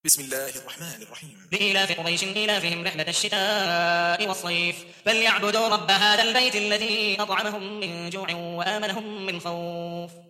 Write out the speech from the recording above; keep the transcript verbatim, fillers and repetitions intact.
بسم الله الرحمن الرحيم. لإيلاف قريش إيلافهم رحلة الشتاء والصيف فليعبدوا رب هذا البيت الذي أطعمهم من جوع وآمنهم من خوف.